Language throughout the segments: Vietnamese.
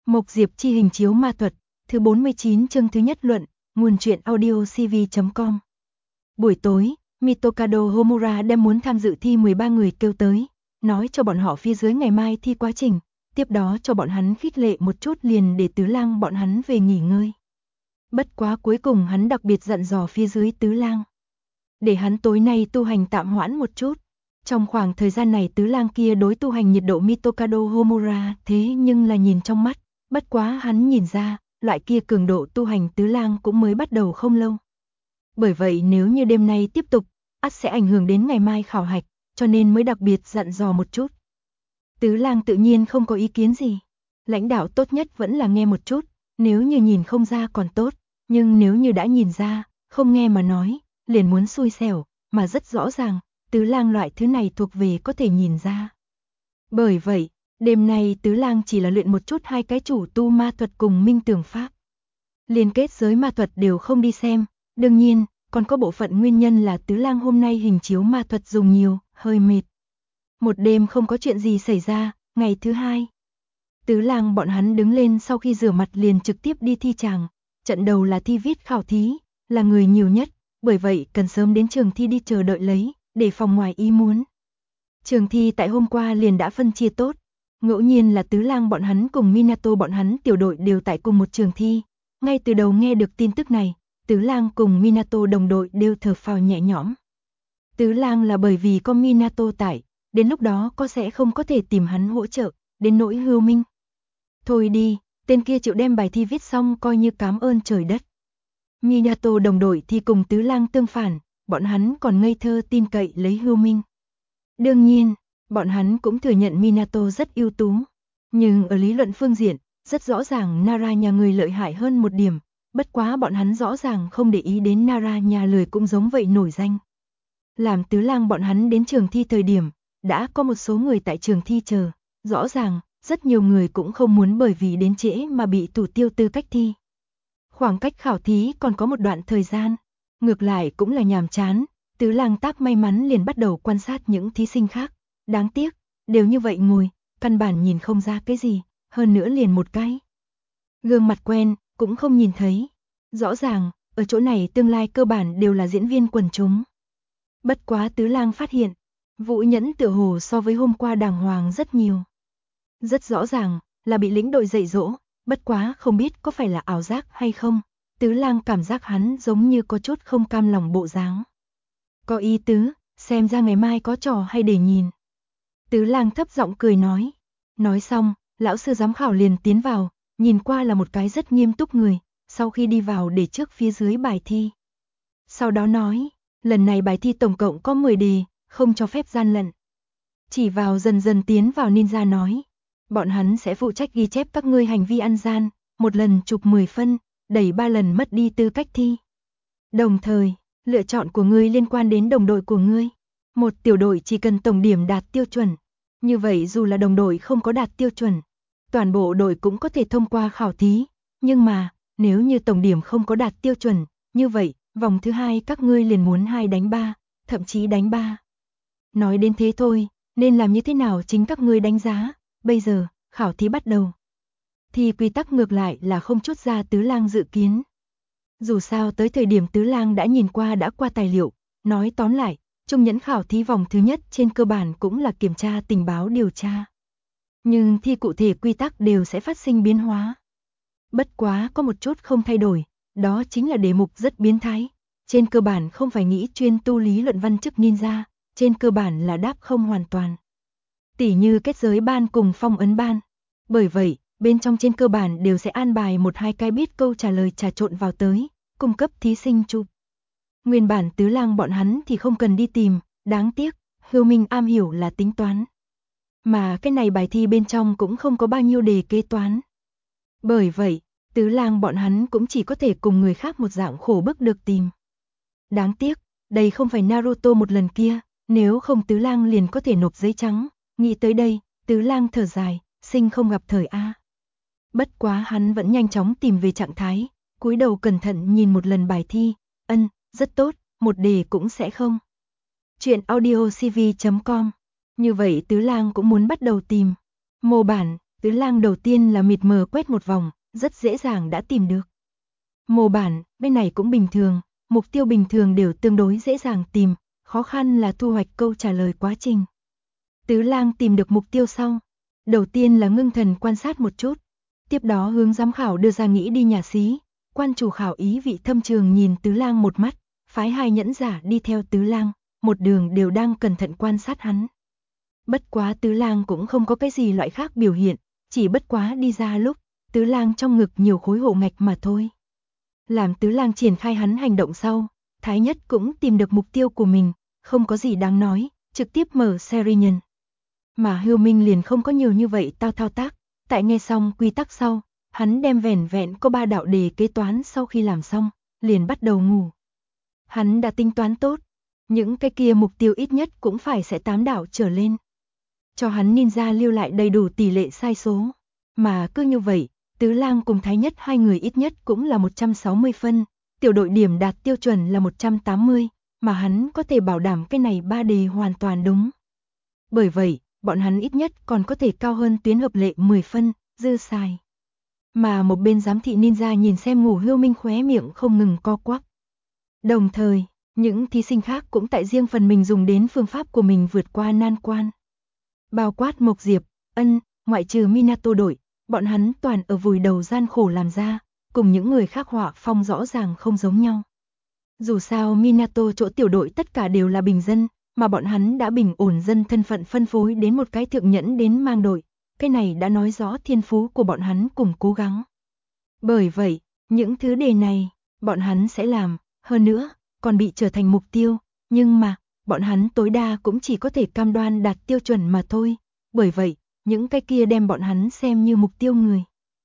Mộc Diệp Chi hình chiếu ma thuật, thứ 49 chương thứ nhất luận, nguồn truyện audio cv.com. Buổi tối, Mitokado Homura đem muốn tham dự thi 13 người kêu tới, nói cho bọn họ phía dưới ngày mai thi quá trình, tiếp đó cho bọn hắn khích lệ một chút liền để Tứ Lang bọn hắn về nghỉ ngơi. Bất quá cuối cùng hắn đặc biệt dặn dò phía dưới Tứ Lang, để hắn tối nay tu hành tạm hoãn một chút. Trong khoảng thời gian này Tứ Lang kia đối tu hành nhiệt độ Mitokado Homura thế nhưng là nhìn trong mắt, bất quá hắn nhìn ra, loại kia cường độ tu hành Tứ Lang cũng mới bắt đầu không lâu. Bởi vậy nếu như đêm nay tiếp tục, ắt sẽ ảnh hưởng đến ngày mai khảo hạch, cho nên mới đặc biệt dặn dò một chút. Tứ Lang tự nhiên không có ý kiến gì. Lãnh đạo tốt nhất vẫn là nghe một chút, nếu như nhìn không ra còn tốt, nhưng nếu như đã nhìn ra, không nghe mà nói, liền muốn xui xẻo, mà rất rõ ràng, Tứ Lang loại thứ này thuộc về có thể nhìn ra. Bởi vậy, đêm nay Tứ Lang chỉ là luyện một chút hai cái chủ tu ma thuật cùng minh tưởng pháp. Liên kết giới ma thuật đều không đi xem, đương nhiên, còn có bộ phận nguyên nhân là Tứ Lang hôm nay hình chiếu ma thuật dùng nhiều, hơi mệt. Một đêm không có chuyện gì xảy ra, ngày thứ hai. Tứ Lang bọn hắn đứng lên sau khi rửa mặt liền trực tiếp đi thi tràng, trận đầu là thi viết khảo thí, là người nhiều nhất, bởi vậy cần sớm đến trường thi đi chờ đợi lấy, để phòng ngoài ý muốn. Trường thi tại hôm qua liền đã phân chia tốt, ngẫu nhiên là Tứ Lang bọn hắn cùng Minato bọn hắn tiểu đội đều tại cùng một trường thi. Ngay từ đầu nghe được tin tức này, Tứ Lang cùng Minato đồng đội đều thở phào nhẹ nhõm. Tứ Lang là bởi vì có Minato tại, đến lúc đó có sẽ không có thể tìm hắn hỗ trợ, đến nỗi Hưu Minh. Thôi đi, tên kia chịu đem bài thi viết xong coi như cảm ơn trời đất. Minato đồng đội thì cùng Tứ Lang tương phản, bọn hắn còn ngây thơ tin cậy lấy Hưu Minh. Đương nhiên, bọn hắn cũng thừa nhận Minato rất ưu tú, nhưng ở lý luận phương diện, rất rõ ràng Nara nhà người lợi hại hơn một điểm, bất quá bọn hắn rõ ràng không để ý đến Nara nhà lười cũng giống vậy nổi danh. Làm Tứ Lang bọn hắn đến trường thi thời điểm, đã có một số người tại trường thi chờ, rõ ràng, rất nhiều người cũng không muốn bởi vì đến trễ mà bị thủ tiêu tư cách thi. Khoảng cách khảo thí còn có một đoạn thời gian, ngược lại cũng là nhàm chán, Tứ Lang Táp may mắn liền bắt đầu quan sát những thí sinh khác, đáng tiếc, đều như vậy ngồi, căn bản nhìn không ra cái gì, hơn nữa liền một cái gương mặt quen, cũng không nhìn thấy. Rõ ràng, ở chỗ này tương lai cơ bản đều là diễn viên quần chúng. Bất quá Tứ Lang phát hiện, Vũ Nhẫn tựa hồ so với hôm qua đàng hoàng rất nhiều. Rất rõ ràng, là bị lĩnh đội dạy dỗ, bất quá không biết có phải là ảo giác hay không. Tứ Lang cảm giác hắn giống như có chút không cam lòng bộ dáng. Có ý tứ, xem ra ngày mai có trò hay để nhìn. Tứ Lang thấp giọng cười nói. Nói xong, lão sư giám khảo liền tiến vào, nhìn qua là một cái rất nghiêm túc người, sau khi đi vào để trước phía dưới bài thi. Sau đó nói, lần này bài thi tổng cộng có 10 đề, không cho phép gian lận. Chỉ vào dần dần tiến vào ninja nói, bọn hắn sẽ phụ trách ghi chép các ngươi hành vi ăn gian, một lần chụp 10 phân, đẩy 3 lần mất đi tư cách thi. Đồng thời, lựa chọn của ngươi liên quan đến đồng đội của ngươi. Một tiểu đội chỉ cần tổng điểm đạt tiêu chuẩn. Như vậy dù là đồng đội không có đạt tiêu chuẩn, toàn bộ đội cũng có thể thông qua khảo thí. Nhưng mà, nếu như tổng điểm không có đạt tiêu chuẩn, như vậy, vòng thứ hai các ngươi liền muốn 2 đánh 3, thậm chí đánh 3. Nói đến thế thôi, nên làm như thế nào chính các ngươi đánh giá. Bây giờ, khảo thí bắt đầu. Thì quy tắc ngược lại là không chút ra Tứ Lang dự kiến. Dù sao tới thời điểm Tứ Lang đã nhìn qua đã qua tài liệu, nói tóm lại, Trung nhẫn khảo thí vòng thứ nhất trên cơ bản cũng là kiểm tra tình báo điều tra. Nhưng thi cụ thể quy tắc đều sẽ phát sinh biến hóa. Bất quá có một chút không thay đổi, đó chính là đề mục rất biến thái. Trên cơ bản không phải nghĩ chuyên tu lý luận văn chức ninja, trên cơ bản là đáp không hoàn toàn. Tỉ như kết giới ban cùng phong ấn ban. Bởi vậy, bên trong trên cơ bản đều sẽ an bài một hai cái biết câu trả lời trà trộn vào tới, cung cấp thí sinh chụp. Nguyên bản Tứ Lang bọn hắn thì không cần đi tìm, đáng tiếc, Hưu Minh am hiểu là tính toán. Mà cái này bài thi bên trong cũng không có bao nhiêu đề kế toán. Bởi vậy, Tứ Lang bọn hắn cũng chỉ có thể cùng người khác một dạng khổ bức được tìm. Đáng tiếc, đây không phải Naruto một lần kia, nếu không Tứ Lang liền có thể nộp giấy trắng. Nghĩ tới đây, Tứ Lang thở dài, sinh không gặp thời A. Bất quá hắn vẫn nhanh chóng tìm về trạng thái, cúi đầu cẩn thận nhìn một lần bài thi, rất tốt, một đề cũng sẽ không. Chuyện audio cv.com. Như vậy Tứ Lang cũng muốn bắt đầu tìm. Mô bản, Tứ Lang đầu tiên là mịt mờ quét một vòng, rất dễ dàng đã tìm được. Mô bản, bên này cũng bình thường, mục tiêu bình thường đều tương đối dễ dàng tìm, khó khăn là thu hoạch câu trả lời quá trình. Tứ Lang tìm được mục tiêu sau, đầu tiên là ngưng thần quan sát một chút, tiếp đó hướng giám khảo đưa ra nghĩ đi nhà xí, quan chủ khảo ý vị thâm trường nhìn Tứ Lang một mắt, phái 2 nhẫn giả đi theo Tứ Lang, một đường đều đang cẩn thận quan sát hắn. Bất quá Tứ Lang cũng không có cái gì loại khác biểu hiện, chỉ bất quá đi ra lúc, Tứ Lang trong ngực nhiều khối hộ ngạch mà thôi. Làm Tứ Lang triển khai hắn hành động sau, Thái Nhất cũng tìm được mục tiêu của mình, không có gì đáng nói, trực tiếp mở series nhân. Mà Hưu Minh liền không có nhiều như vậy thao tác, tại nghe xong quy tắc sau, hắn đem vẻn vẹn có 3 đạo đề kế toán sau khi làm xong, liền bắt đầu ngủ. Hắn đã tính toán tốt, những cái kia mục tiêu ít nhất cũng phải sẽ 8 đạo trở lên. Cho hắn ninja lưu lại đầy đủ tỷ lệ sai số, mà cứ như vậy, Tứ Lang cùng Thái Nhất 2 người ít nhất cũng là 160 phân, tiểu đội điểm đạt tiêu chuẩn là 180, mà hắn có thể bảo đảm cái này 3 đề hoàn toàn đúng. Bởi vậy, bọn hắn ít nhất còn có thể cao hơn tuyến hợp lệ 10 phân, dư xài. Mà một bên giám thị ninja nhìn xem ngủ Hưu Minh khóe miệng không ngừng co quắp. Đồng thời, những thí sinh khác cũng tại riêng phần mình dùng đến phương pháp của mình vượt qua nan quan. Bao quát Mộc Diệp, Ân, ngoại trừ Minato đội, bọn hắn toàn ở vùi đầu gian khổ làm ra, cùng những người khác họa phong rõ ràng không giống nhau. Dù sao Minato chỗ tiểu đội tất cả đều là bình dân, mà bọn hắn đã bình ổn dân thân phận phân phối đến một cái thượng nhẫn đến mang đội, cái này đã nói rõ thiên phú của bọn hắn cùng cố gắng. Bởi vậy, những thứ đề này, bọn hắn sẽ làm, hơn nữa, còn bị trở thành mục tiêu, nhưng mà, bọn hắn tối đa cũng chỉ có thể cam đoan đạt tiêu chuẩn mà thôi, bởi vậy, những cái kia đem bọn hắn xem như mục tiêu người.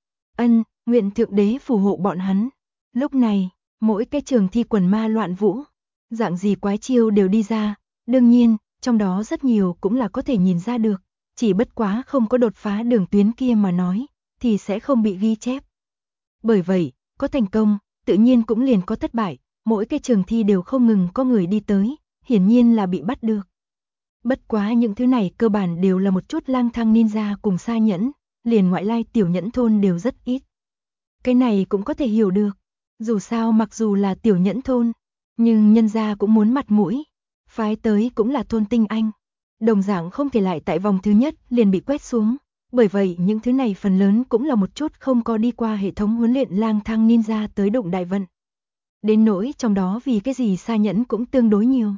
Ân, nguyện thượng đế phù hộ bọn hắn. Lúc này, mỗi cái trường thi quần ma loạn vũ, dạng gì quái chiêu đều đi ra, đương nhiên, trong đó rất nhiều cũng là có thể nhìn ra được, chỉ bất quá không có đột phá đường tuyến kia mà nói, thì sẽ không bị ghi chép. Bởi vậy, có thành công, tự nhiên cũng liền có thất bại, mỗi cái trường thi đều không ngừng có người đi tới, hiển nhiên là bị bắt được. Bất quá những thứ này cơ bản đều là một chút lang thang ninja cùng sa nhẫn, liền ngoại lai tiểu nhẫn thôn đều rất ít. Cái này cũng có thể hiểu được, dù sao mặc dù là tiểu nhẫn thôn, nhưng nhân gia cũng muốn mặt mũi, phái tới cũng là thôn tinh anh. Đồng dạng không thể lại tại vòng thứ nhất liền bị quét xuống, bởi vậy những thứ này phần lớn cũng là một chút không có đi qua hệ thống huấn luyện lang thang ninja tới động đại vận. Đến nỗi trong đó vì cái gì sa nhẫn cũng tương đối nhiều.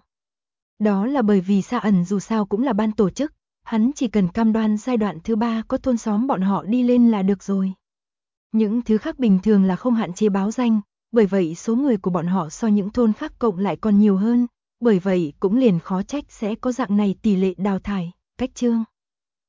Đó là bởi vì Sa Ẩn dù sao cũng là ban tổ chức, hắn chỉ cần cam đoan giai đoạn thứ 3 có thôn xóm bọn họ đi lên là được rồi. Những thứ khác bình thường là không hạn chế báo danh, bởi vậy số người của bọn họ so những thôn khác cộng lại còn nhiều hơn, bởi vậy cũng liền khó trách sẽ có dạng này tỷ lệ đào thải, cách chương.